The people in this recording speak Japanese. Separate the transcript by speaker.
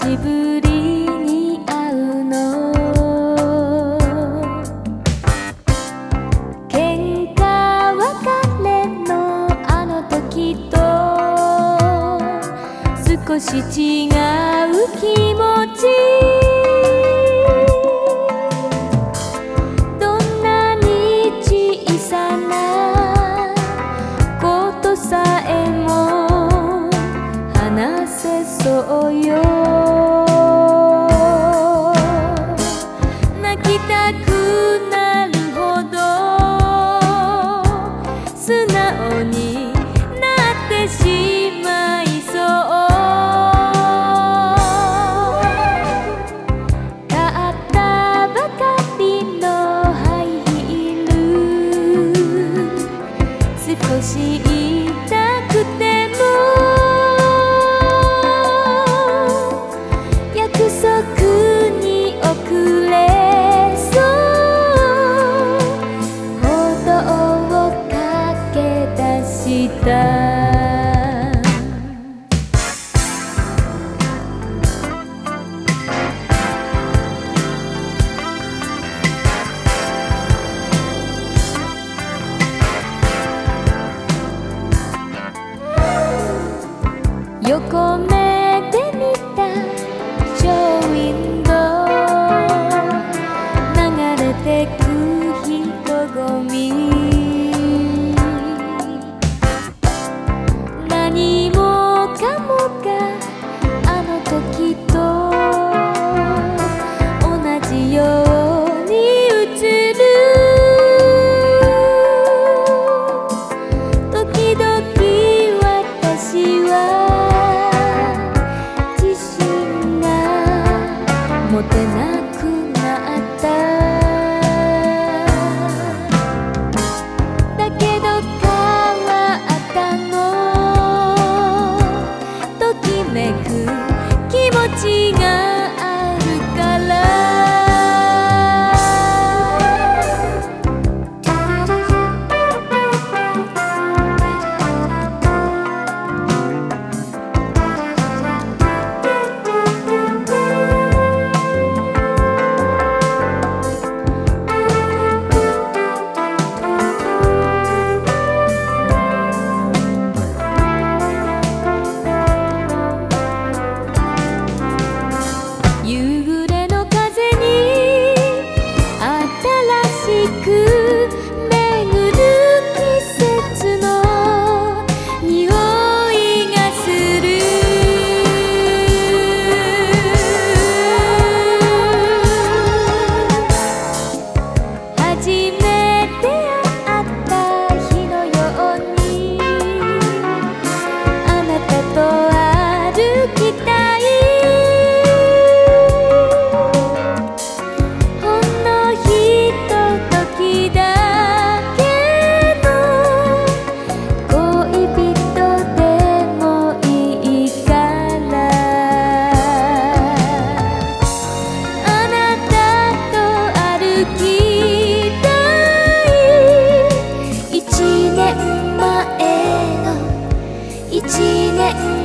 Speaker 1: しぶりに会うの。喧嘩別れのあの時と少し違う気持ち。どんなに小さなことさえも話せそうよ。泣きたくなるほど素直になってしまいそう。買ったばかりのハイヒール、少し痛くても約束に遅れそう歩道を駆け出した。横目で見たショーウィンドウ、流れてく人混み。何もかもがあの時と同じように映る。時々私は持てなくなった。だけど変わったの。ときめく気持ちがあるから。夕暮れの風に新しく巡る季節の匂いがする。初めて会った日のようにあなたと歩きたい。1年